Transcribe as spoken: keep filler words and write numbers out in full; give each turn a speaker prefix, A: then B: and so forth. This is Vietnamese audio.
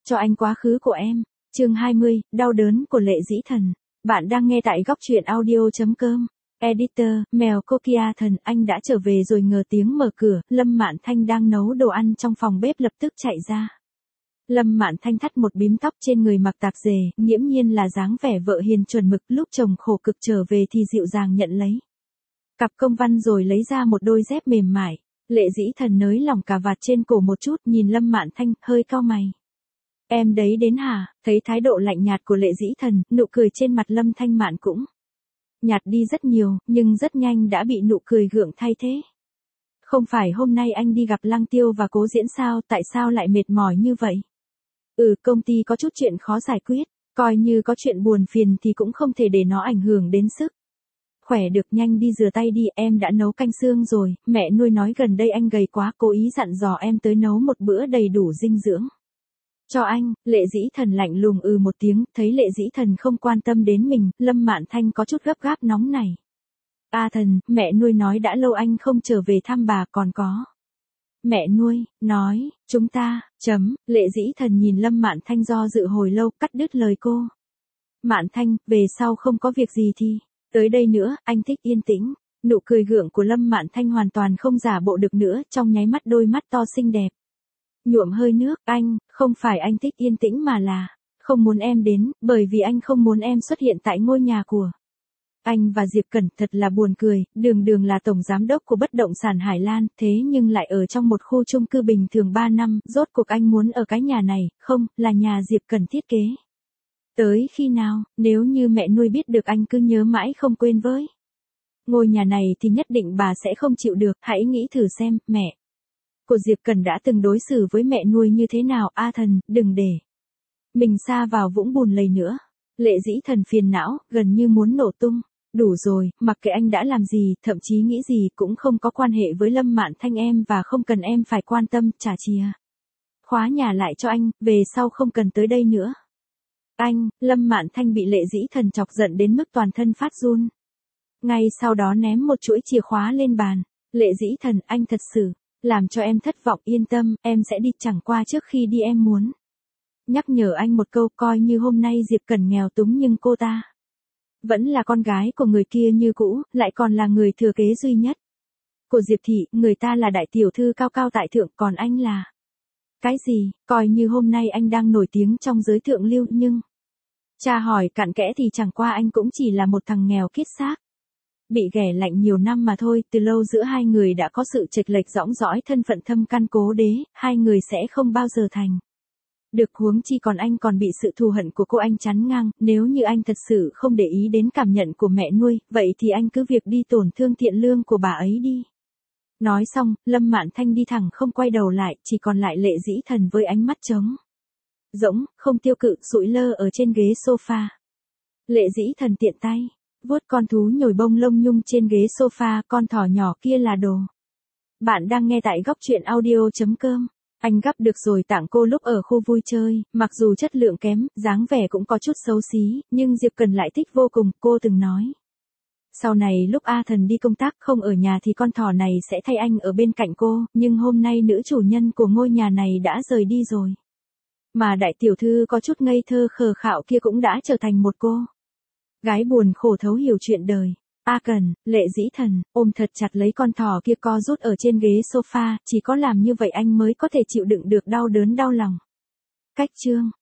A: cho anh quá khứ của em. Chương hai mươi, đau đớn của Lệ Dĩ Thần. Bạn đang nghe tại góc truyện audio chấm com. Editor, mèo Kokia Thần, anh đã trở về rồi. Ngờ tiếng mở cửa, Lâm Mạn Thanh đang nấu đồ ăn trong phòng bếp lập tức chạy ra. Lâm Mạn Thanh thắt một bím tóc trên người, mặc tạp dề, nghiễm nhiên là dáng vẻ vợ hiền chuẩn mực. Lúc chồng khổ cực trở về thì dịu dàng nhận lấy cặp công văn rồi lấy ra một đôi dép mềm mại. Lệ Dĩ Thần nới lỏng cà vạt trên cổ một chút, nhìn Lâm Mạn Thanh, hơi cau mày. Em đấy đến hả? Thấy thái độ lạnh nhạt của Lệ Dĩ Thần, nụ cười trên mặt Lâm Thanh Mạn cũng nhạt đi rất nhiều, nhưng rất nhanh đã bị nụ cười gượng thay thế. Không phải hôm nay anh đi gặp Lăng Tiêu và Cố Diễn sao, tại sao lại mệt mỏi như vậy? Ừ, công ty có chút chuyện khó giải quyết, coi như có chuyện buồn phiền thì cũng không thể để nó ảnh hưởng đến sức khỏe được. Nhanh đi rửa tay đi, em đã nấu canh xương rồi, mẹ nuôi nói gần đây anh gầy quá, cố ý dặn dò em tới nấu một bữa đầy đủ dinh dưỡng cho anh. Lệ Dĩ Thần lạnh lùng ừ một tiếng, thấy Lệ Dĩ Thần không quan tâm đến mình, Lâm Mạn Thanh có chút gấp gáp nóng này. A Thần, mẹ nuôi nói đã lâu anh không trở về thăm bà, còn có mẹ nuôi nói chúng ta, chấm. Lệ Dĩ Thần nhìn Lâm Mạn Thanh do dự hồi lâu, cắt đứt lời cô. Mạn Thanh, về sau không có việc gì thì tới đây nữa, anh thích yên tĩnh. Nụ cười gượng của Lâm Mạn Thanh hoàn toàn không giả bộ được nữa, trong nháy mắt đôi mắt to xinh đẹp nhuộm hơi nước. Anh, không phải anh thích yên tĩnh mà là không muốn em đến, bởi vì anh không muốn em xuất hiện tại ngôi nhà của anh và Diệp Cẩn. Thật là buồn cười, đường đường là tổng giám đốc của bất động sản Hải Lan, thế nhưng lại ở trong một khu chung cư bình thường ba năm, rốt cuộc anh muốn ở cái nhà này, không, là nhà Diệp Cẩn thiết kế. Tới khi nào, nếu như mẹ nuôi biết được anh cứ nhớ mãi không quên với ngôi nhà này thì nhất định bà sẽ không chịu được. Hãy nghĩ thử xem, mẹ của Diệp Cẩn đã từng đối xử với mẹ nuôi như thế nào. A Thần, đừng để mình sa vào vũng bùn lầy nữa. Lệ Dĩ Thần phiền não, gần như muốn nổ tung. Đủ rồi, mặc kệ anh đã làm gì, thậm chí nghĩ gì cũng không có quan hệ với Lâm Mạn Thanh em, và không cần em phải quan tâm. Trả chìa khóa nhà lại cho anh, về sau không cần tới đây nữa. Anh, Lâm Mạn Thanh bị Lệ Dĩ Thần chọc giận đến mức toàn thân phát run. Ngay sau đó ném một chuỗi chìa khóa lên bàn. Lệ Dĩ Thần, anh thật sự làm cho em thất vọng. Yên tâm, em sẽ đi, chẳng qua trước khi đi em muốn nhắc nhở anh một câu, coi như hôm nay Diệp Cẩn nghèo túng nhưng cô ta vẫn là con gái của người kia như cũ, lại còn là người thừa kế duy nhất của Diệp thị. Người ta là đại tiểu thư cao cao tại thượng, còn anh là cái gì? Coi như hôm nay anh đang nổi tiếng trong giới thượng lưu, nhưng cha hỏi cặn kẽ thì chẳng qua anh cũng chỉ là một thằng nghèo kiết xác, bị ghẻ lạnh nhiều năm mà thôi. Từ lâu giữa hai người đã có sự chệch lệch rõng rõi, thân phận thâm căn cố đế, hai người sẽ không bao giờ thành được, huống chi còn anh còn bị sự thù hận của cô anh chắn ngang. Nếu như anh thật sự không để ý đến cảm nhận của mẹ nuôi, vậy thì anh cứ việc đi tổn thương thiện lương của bà ấy đi. Nói xong, Lâm Mạn Thanh đi thẳng không quay đầu lại, chỉ còn lại Lệ Dĩ Thần với ánh mắt trống rỗng, không tiêu cự, sụi lơ ở trên ghế sofa. Lệ Dĩ Thần tiện tay vuốt con thú nhồi bông lông nhung trên ghế sofa, con thỏ nhỏ kia là đồ. Bạn đang nghe tại góc truyện audio chấm com. Anh gắp được rồi tặng cô lúc ở khu vui chơi, mặc dù chất lượng kém, dáng vẻ cũng có chút xấu xí, nhưng Diệp Cần lại thích vô cùng. Cô từng nói sau này lúc A Thần đi công tác không ở nhà thì con thỏ này sẽ thay anh ở bên cạnh cô, nhưng hôm nay nữ chủ nhân của ngôi nhà này đã rời đi rồi. Mà đại tiểu thư có chút ngây thơ khờ khạo kia cũng đã trở thành một cô gái buồn khổ thấu hiểu chuyện đời. A Cần, Lệ Dĩ Thần, ôm thật chặt lấy con thỏ kia co rút ở trên ghế sofa, chỉ có làm như vậy anh mới có thể chịu đựng được đau đớn đau lòng. Cách chương